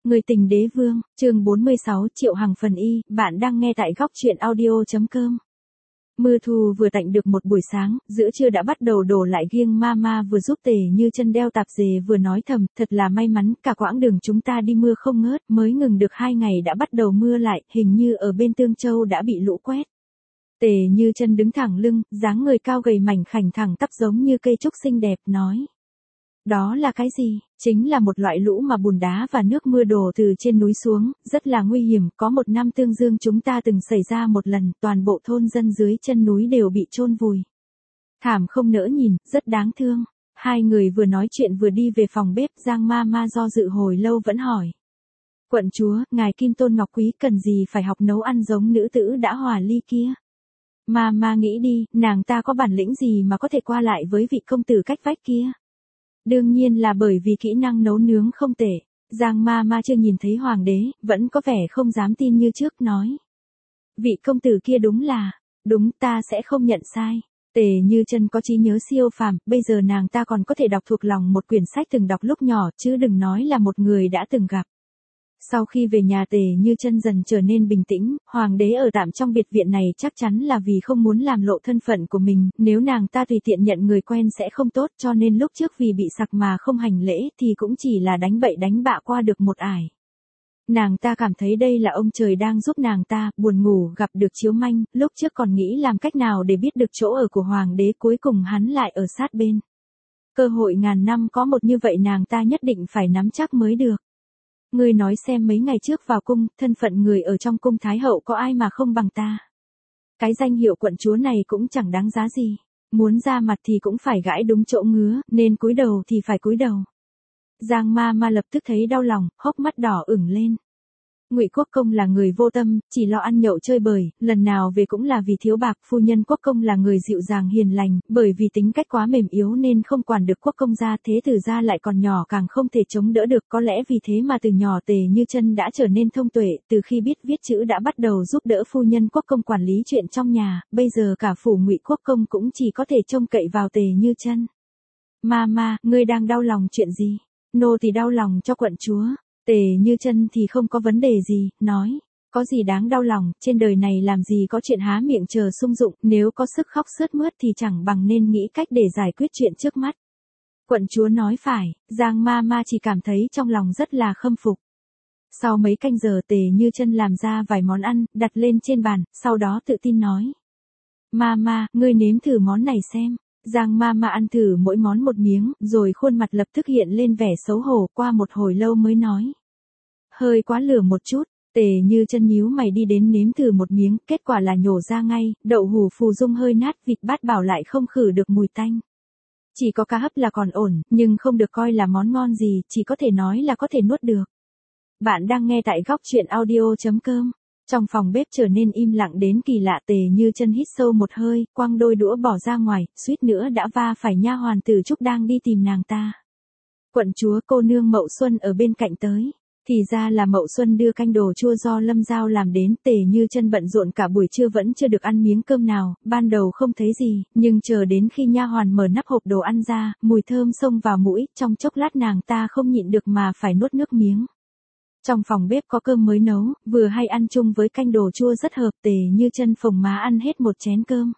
Người tình đế vương, chương 46 Triệu Hằng phần y, bạn đang nghe tại góc truyện audio.com. Mưa thu vừa tạnh được một buổi sáng, giữa trưa đã bắt đầu đổ lại giêng mama vừa giúp Tề Như Chân đeo tạp dề vừa nói thầm, thật là may mắn, cả quãng đường chúng ta đi mưa không ngớt, mới ngừng được 2 ngày đã bắt đầu mưa lại, hình như ở bên Tương Châu đã bị lũ quét. Tề Như Chân đứng thẳng lưng, dáng người cao gầy mảnh khảnh thẳng tắp giống như cây trúc xinh đẹp, nói. Đó là cái gì? Chính là một loại lũ mà bùn đá và nước mưa đổ từ trên núi xuống, rất là nguy hiểm, có một năm Tương Dương chúng ta từng xảy ra một lần, toàn bộ thôn dân dưới chân núi đều bị chôn vùi. Thảm không nỡ nhìn, rất đáng thương. Hai người vừa nói chuyện vừa đi về phòng bếp, Giang ma do dự hồi lâu vẫn hỏi. Quận chúa, ngài Kim Tôn Ngọc Quý cần gì phải học nấu ăn giống nữ tử đã hòa ly kia? Ma nghĩ đi, nàng ta có bản lĩnh gì mà có thể qua lại với vị công tử cách vách kia? Đương nhiên là bởi vì kỹ năng nấu nướng không tệ. Giang ma chưa nhìn thấy hoàng đế, vẫn có vẻ không dám tin như trước, nói. Vị công tử kia đúng ta sẽ không nhận sai. Tề Như Chân có trí nhớ siêu phàm, bây giờ nàng ta còn có thể đọc thuộc lòng một quyển sách từng đọc lúc nhỏ, chứ đừng nói là một người đã từng gặp. Sau khi về nhà Tề Như Chân dần trở nên bình tĩnh, hoàng đế ở tạm trong biệt viện này chắc chắn là vì không muốn làm lộ thân phận của mình, nếu nàng ta tùy tiện nhận người quen sẽ không tốt, cho nên lúc trước vì bị sặc mà không hành lễ thì cũng chỉ là đánh bậy đánh bạ qua được một ải. Nàng ta cảm thấy đây là ông trời đang giúp nàng ta, buồn ngủ gặp được chiếu manh, lúc trước còn nghĩ làm cách nào để biết được chỗ ở của hoàng đế, cuối cùng hắn lại ở sát bên. Cơ hội ngàn năm có một như vậy nàng ta nhất định phải nắm chắc mới được. Ngươi nói xem mấy ngày trước vào cung, thân phận người ở trong cung Thái Hậu có ai mà không bằng ta. Cái danh hiệu quận chúa này cũng chẳng đáng giá gì. Muốn ra mặt thì cũng phải gãi đúng chỗ ngứa, nên cúi đầu thì phải cúi đầu. Giang ma lập tức thấy đau lòng, hốc mắt đỏ ửng lên. Ngụy Quốc Công là người vô tâm, chỉ lo ăn nhậu chơi bời, lần nào về cũng là vì thiếu bạc. Phu nhân Quốc Công là người dịu dàng hiền lành, bởi vì tính cách quá mềm yếu nên không quản được Quốc Công gia, thế tử gia lại còn nhỏ càng không thể chống đỡ được. Có lẽ vì thế mà từ nhỏ Tề Như Chân đã trở nên thông tuệ, từ khi biết viết chữ đã bắt đầu giúp đỡ phu nhân Quốc Công quản lý chuyện trong nhà, bây giờ cả phủ Ngụy Quốc Công cũng chỉ có thể trông cậy vào Tề Như Chân. Ma, ngươi đang đau lòng chuyện gì? Nô thì đau lòng cho quận chúa. Tề Như Chân thì không có vấn đề gì, nói, có gì đáng đau lòng, trên đời này làm gì có chuyện há miệng chờ sung dụng, nếu có sức khóc sướt mướt thì chẳng bằng nên nghĩ cách để giải quyết chuyện trước mắt. Quận chúa nói phải, Giang ma chỉ cảm thấy trong lòng rất là khâm phục. Sau mấy canh giờ Tề Như Chân làm ra vài món ăn, đặt lên trên bàn, sau đó tự tin nói. Ma, ngươi nếm thử món này xem. Giang ma ăn thử mỗi món một miếng, rồi khuôn mặt lập tức hiện lên vẻ xấu hổ, qua một hồi lâu mới nói. Hơi quá lửa một chút. Tề Như Chân nhíu mày đi đến nếm thử một miếng, kết quả là nhổ ra ngay, đậu hủ phù dung hơi nát, vịt bát bảo lại không khử được mùi tanh. Chỉ có cá hấp là còn ổn, nhưng không được coi là món ngon gì, chỉ có thể nói là có thể nuốt được. Bạn đang nghe tại góc truyện audio.com. Trong phòng bếp trở nên im lặng đến kỳ lạ. Tề Như Chân hít sâu một hơi, quăng đôi đũa bỏ ra ngoài, suýt nữa đã va phải nha hoàn Tử Trúc đang đi tìm nàng ta. Quận chúa, cô nương Mậu Xuân ở bên cạnh tới. Thì ra là Mậu Xuân đưa canh đồ chua do Lâm Giao làm đến. Tề Như Chân bận rộn cả buổi trưa vẫn chưa được ăn miếng cơm nào, ban đầu không thấy gì, nhưng chờ đến khi nha hoàn mở nắp hộp đồ ăn ra, mùi thơm xông vào mũi, trong chốc lát nàng ta không nhịn được mà phải nuốt nước miếng. Trong phòng bếp có cơm mới nấu, vừa hay ăn chung với canh đồ chua rất hợp. Tề Như Chân phồng má ăn hết một chén cơm.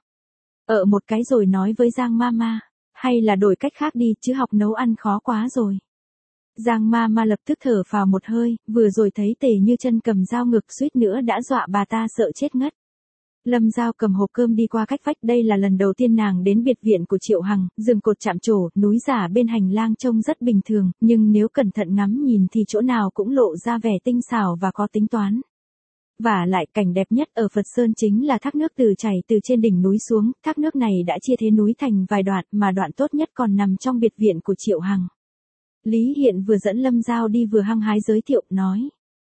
Một cái rồi nói với Giang ma, hay là đổi cách khác đi, chứ học nấu ăn khó quá rồi. Giang ma lập tức thở phào một hơi, vừa rồi thấy Tề Như Chân cầm dao ngực suýt nữa đã dọa bà ta sợ chết ngất. Lâm Giao cầm hộp cơm đi qua cách vách, đây là lần đầu tiên nàng đến biệt viện của Triệu Hằng, giường cột chạm trổ, núi giả bên hành lang trông rất bình thường, nhưng nếu cẩn thận ngắm nhìn thì chỗ nào cũng lộ ra vẻ tinh xảo và có tính toán. Và lại cảnh đẹp nhất ở Phật Sơn chính là thác nước từ chảy từ trên đỉnh núi xuống, thác nước này đã chia thế núi thành vài đoạn, mà đoạn tốt nhất còn nằm trong biệt viện của Triệu Hằng. Lý Hiện vừa dẫn Lâm Giao đi vừa hăng hái giới thiệu, nói.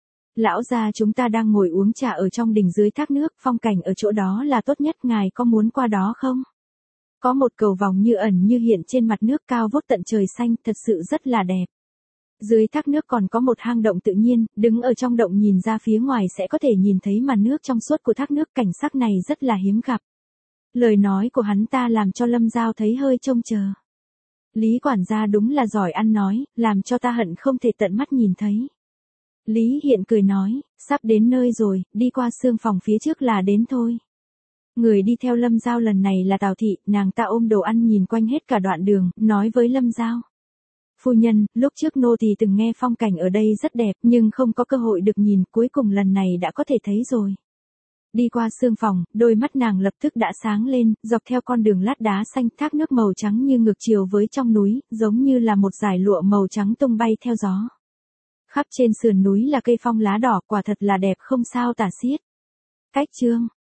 Lão gia, chúng ta đang ngồi uống trà ở trong đình dưới thác nước, phong cảnh ở chỗ đó là tốt nhất, ngài có muốn qua đó không? Có một cầu vòng như ẩn như hiện trên mặt nước cao vút tận trời xanh, thật sự rất là đẹp. Dưới thác nước còn có một hang động tự nhiên, đứng ở trong động nhìn ra phía ngoài sẽ có thể nhìn thấy màn nước trong suốt của thác nước, cảnh sắc này rất là hiếm gặp. Lời nói của hắn ta làm cho Lâm Giao thấy hơi trông chờ. Lý quản gia đúng là giỏi ăn nói, làm cho ta hận không thể tận mắt nhìn thấy. Lý Hiện cười nói, sắp đến nơi rồi, đi qua xương phòng phía trước là đến thôi. Người đi theo Lâm Giao lần này là Tào Thị, nàng ta ôm đồ ăn nhìn quanh hết cả đoạn đường, nói với Lâm Giao. Phu nhân, lúc trước nô tỳ từng nghe phong cảnh ở đây rất đẹp, nhưng không có cơ hội được nhìn, cuối cùng lần này đã có thể thấy rồi. Đi qua xương phòng, đôi mắt nàng lập tức đã sáng lên, dọc theo con đường lát đá xanh, thác nước màu trắng như ngược chiều với trong núi, giống như là một dải lụa màu trắng tung bay theo gió. Khắp trên sườn núi là cây phong lá đỏ, quả thật là đẹp không sao tả xiết. Cách chương